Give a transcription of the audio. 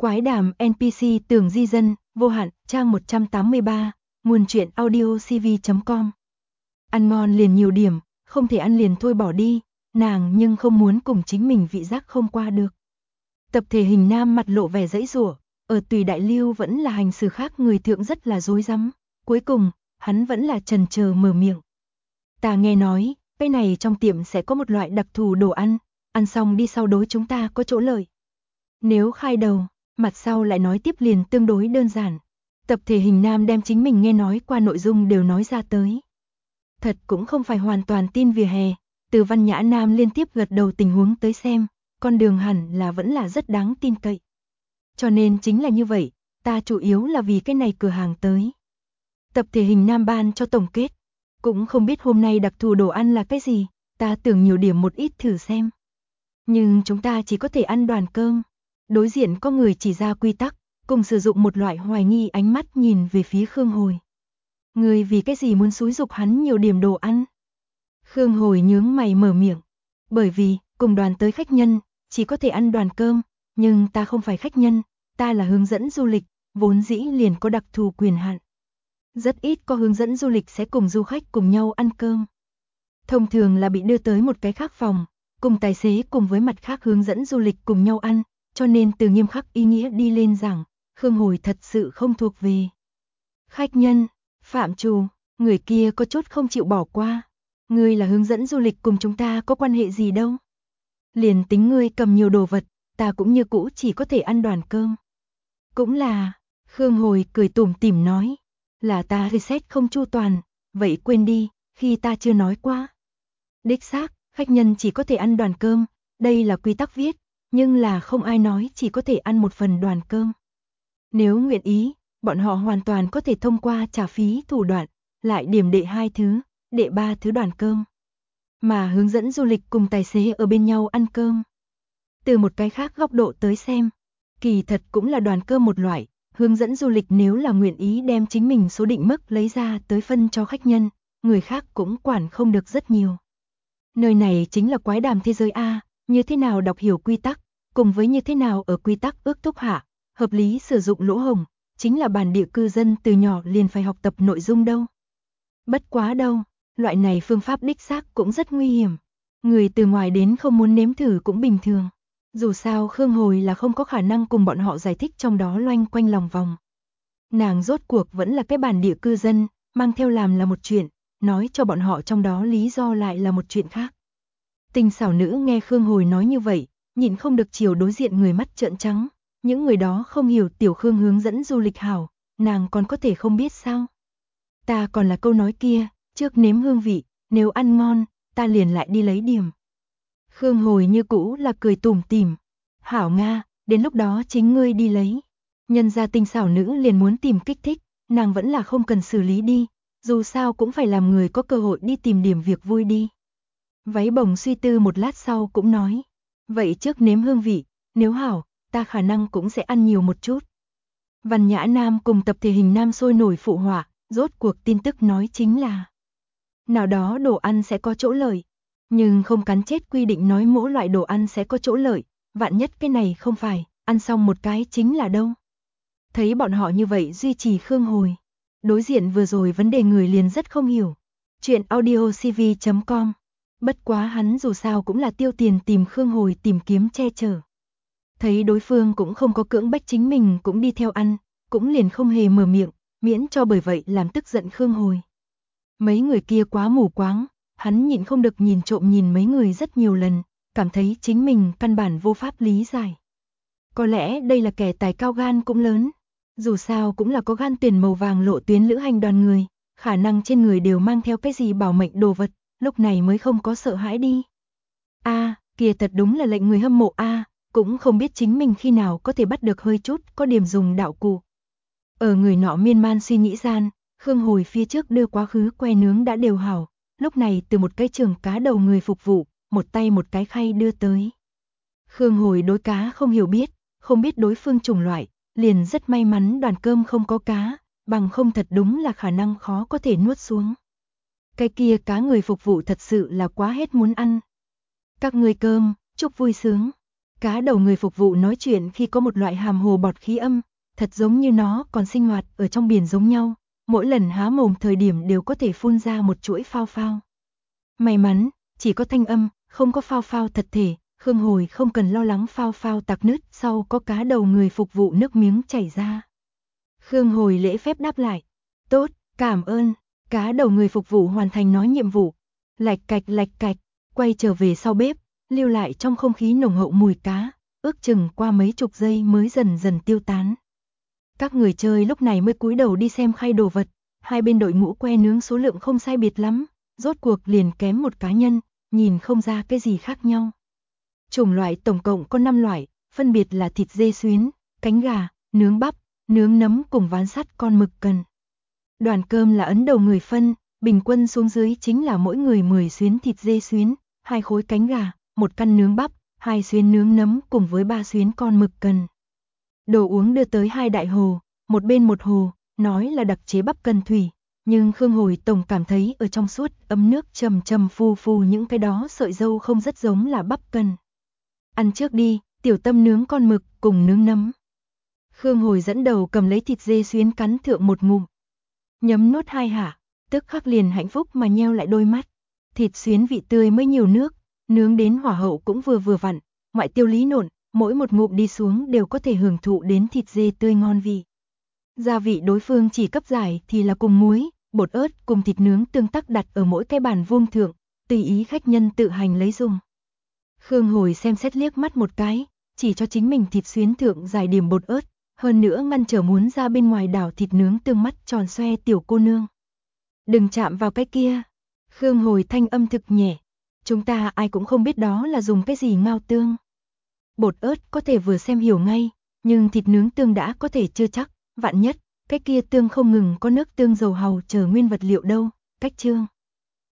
Quái đàm NPC Tường Di Dân, vô hạn, trang 183, nguồn truyện audio cv.com. Ăn ngon liền nhiều điểm, không thể ăn liền thôi bỏ đi, nàng nhưng không muốn cùng chính mình vị giác không qua được. Tập thể hình nam mặt lộ vẻ giãy giụa, ở Tùy Đại Lưu vẫn là hành xử khác người thượng rất là rối rắm, cuối cùng, hắn vẫn là chần chờ mở miệng. Ta nghe nói, cái này trong tiệm sẽ có một loại đặc thù đồ ăn xong đi sau đối chúng ta có chỗ lợi. Nếu khai đầu, mặt sau lại nói tiếp liền tương đối đơn giản. Tập thể hình nam đem chính mình nghe nói qua nội dung đều nói ra tới. Thật cũng không phải hoàn toàn tin vỉa hè, từ Văn Nhã Nam liên tiếp gật đầu tình huống tới xem, con đường hẳn là vẫn là rất đáng tin cậy. Cho nên chính là như vậy, ta chủ yếu là vì cái này cửa hàng tới. Tập thể hình nam ban cho tổng kết, cũng không biết hôm nay đặc thù đồ ăn là cái gì, ta tưởng nhiều điểm một ít thử xem. Nhưng chúng ta chỉ có thể ăn đoàn cơm. Đối diện có người chỉ ra quy tắc, cùng sử dụng một loại hoài nghi ánh mắt nhìn về phía Khương Hồi. Người vì cái gì muốn xúi giục hắn nhiều điểm đồ ăn? Khương Hồi nhướng mày mở miệng. Bởi vì, cùng đoàn tới khách nhân, chỉ có thể ăn đoàn cơm, nhưng ta không phải khách nhân, ta là hướng dẫn du lịch, vốn dĩ liền có đặc thù quyền hạn. Rất ít có hướng dẫn du lịch sẽ cùng du khách cùng nhau ăn cơm. Thông thường là bị đưa tới một cái khác phòng, cùng tài xế cùng với mặt khác hướng dẫn du lịch cùng nhau ăn. Cho nên từ nghiêm khắc ý nghĩa đi lên rằng, Khương Hồi thật sự không thuộc về khách nhân, phạm trù, người kia có chút không chịu bỏ qua. Ngươi là hướng dẫn du lịch cùng chúng ta có quan hệ gì đâu. Liền tính ngươi cầm nhiều đồ vật, ta cũng như cũ chỉ có thể ăn đoàn cơm. Cũng là, Khương Hồi cười tủm tỉm nói, là ta reset không chu toàn, vậy quên đi, khi ta chưa nói qua. Đích xác, khách nhân chỉ có thể ăn đoàn cơm, đây là quy tắc viết. Nhưng là không ai nói chỉ có thể ăn một phần đoàn cơm. Nếu nguyện ý, bọn họ hoàn toàn có thể thông qua trả phí thủ đoạn, lại điểm đệ 2 thứ, đệ 3 thứ đoàn cơm. Mà hướng dẫn du lịch cùng tài xế ở bên nhau ăn cơm. Từ một cái khác góc độ tới xem, kỳ thật cũng là đoàn cơm một loại, hướng dẫn du lịch nếu là nguyện ý đem chính mình số định mức lấy ra tới phân cho khách nhân, người khác cũng quản không được rất nhiều. Nơi này chính là quái đàm thế giới A, như thế nào đọc hiểu quy tắc, cùng với như thế nào ở quy tắc ước thúc hạ, hợp lý sử dụng lỗ hổng, chính là bản địa cư dân từ nhỏ liền phải học tập nội dung đâu. Bất quá đâu, loại này phương pháp đích xác cũng rất nguy hiểm. Người từ ngoài đến không muốn nếm thử cũng bình thường. Dù sao Khương Hồi là không có khả năng cùng bọn họ giải thích trong đó loanh quanh lòng vòng. Nàng rốt cuộc vẫn là cái bản địa cư dân, mang theo làm là một chuyện, nói cho bọn họ trong đó lý do lại là một chuyện khác. Tinh xảo nữ nghe Khương Hồi nói như vậy, nhịn không được chiều đối diện người mắt trợn trắng, những người đó không hiểu tiểu Khương hướng dẫn du lịch hảo, nàng còn có thể không biết sao. Ta còn là câu nói kia, trước nếm hương vị, nếu ăn ngon, ta liền lại đi lấy điểm. Khương Hồi như cũ là cười tủm tỉm, hảo Nga, đến lúc đó chính ngươi đi lấy. Nhân gia tinh xảo nữ liền muốn tìm kích thích, nàng vẫn là không cần xử lý đi, dù sao cũng phải làm người có cơ hội đi tìm điểm việc vui đi. Váy bồng suy tư một lát sau cũng nói, vậy trước nếm hương vị, nếu hảo, ta khả năng cũng sẽ ăn nhiều một chút. Văn Nhã Nam cùng tập thể hình nam sôi nổi phụ họa, rốt cuộc tin tức nói chính là nào đó đồ ăn sẽ có chỗ lợi, nhưng không cắn chết quy định nói mỗi loại đồ ăn sẽ có chỗ lợi, vạn nhất cái này không phải, ăn xong một cái chính là đâu. Thấy bọn họ như vậy duy trì Khương Hồi, đối diện vừa rồi vấn đề người liền rất không hiểu. Chuyện audio cv.com. Bất quá hắn dù sao cũng là tiêu tiền tìm Khương Hồi tìm kiếm che chở. Thấy đối phương cũng không có cưỡng bách chính mình cũng đi theo ăn, cũng liền không hề mở miệng, miễn cho bởi vậy làm tức giận Khương Hồi. Mấy người kia quá mù quáng, hắn nhịn không được nhìn trộm nhìn mấy người rất nhiều lần, cảm thấy chính mình căn bản vô pháp lý giải. Có lẽ đây là kẻ tài cao gan cũng lớn, dù sao cũng là có gan tuyển màu vàng lộ tuyến lữ hành đoàn người, khả năng trên người đều mang theo cái gì bảo mệnh đồ vật. Lúc này mới không có sợ hãi đi. Kìa thật đúng là lệnh người hâm mộ cũng không biết chính mình khi nào có thể bắt được hơi chút có điểm dùng đạo cụ. Ở người nọ miên man suy nghĩ gian, Khương Hồi phía trước đưa quá khứ que nướng đã đều hảo, lúc này từ một cái chưởng cá đầu người phục vụ, một tay một cái khay đưa tới. Khương Hồi đối cá không hiểu biết, không biết đối phương chủng loại, liền rất may mắn đoàn cơm không có cá, bằng không thật đúng là khả năng khó có thể nuốt xuống. Cái kia cá người phục vụ thật sự là quá hết muốn ăn. Các người cơm, chúc vui sướng. Cá đầu người phục vụ nói chuyện khi có một loại hàm hồ bọt khí âm, thật giống như nó còn sinh hoạt ở trong biển giống nhau, mỗi lần há mồm thời điểm đều có thể phun ra một chuỗi phao phao. May mắn, chỉ có thanh âm, không có phao phao thật thể, Khương Hồi không cần lo lắng phao phao tạc nứt sau có cá đầu người phục vụ nước miếng chảy ra. Khương Hồi lễ phép đáp lại, tốt, cảm ơn, cá đầu người phục vụ hoàn thành nói nhiệm vụ, lạch cạch, quay trở về sau bếp, lưu lại trong không khí nồng hậu mùi cá, ước chừng qua mấy chục giây mới dần dần tiêu tán. Các người chơi lúc này mới cúi đầu đi xem khay đồ vật, hai bên đội ngũ que nướng số lượng không sai biệt lắm, rốt cuộc liền kém một cá nhân, nhìn không ra cái gì khác nhau. Chủng loại tổng cộng có 5 loại, phân biệt là thịt dê xuyến, cánh gà, nướng bắp, nướng nấm cùng ván sắt con mực cần. Đoàn cơm là ấn đầu người phân, bình quân xuống dưới chính là mỗi người 10 xuyến thịt dê xuyến, 2 khối cánh gà, 1 căn nướng bắp, 2 xuyến nướng nấm cùng với 3 xuyến con mực cần. Đồ uống đưa tới 2 đại hồ, một bên một hồ, nói là đặc chế bắp cần thủy, nhưng Khương Hồi tổng cảm thấy ở trong suốt ấm nước trầm trầm phù phù những cái đó sợi dâu không rất giống là bắp cần. Ăn trước đi, tiểu tâm nướng con mực cùng nướng nấm. Khương Hồi dẫn đầu cầm lấy thịt dê xuyến cắn thượng một ngụm. Nhấm nuốt 2 hạ, tức khắc liền hạnh phúc mà nheo lại đôi mắt. Thịt xuyến vị tươi mới nhiều nước, nướng đến hỏa hậu cũng vừa vặn, ngoại tiêu lý nộn, mỗi một ngụm đi xuống đều có thể hưởng thụ đến thịt dê tươi ngon vị. Gia vị đối phương chỉ cấp giải thì là cùng muối, bột ớt cùng thịt nướng tương tác đặt ở mỗi cái bàn vuông thượng, tùy ý khách nhân tự hành lấy dùng. Khương Hồi xem xét liếc mắt một cái, chỉ cho chính mình thịt xuyến thượng giải điểm bột ớt, hơn nữa ngăn trở muốn ra bên ngoài đảo thịt nướng tương mắt tròn xoe tiểu cô nương. Đừng chạm vào cái kia. Khương Hồi thanh âm thực nhẹ. Chúng ta ai cũng không biết đó là dùng cái gì ngao tương. Bột ớt có thể vừa xem hiểu ngay, nhưng thịt nướng tương đã có thể chưa chắc, vạn nhất, cái kia tương không ngừng có nước tương dầu hàu chờ nguyên vật liệu đâu, cách chương.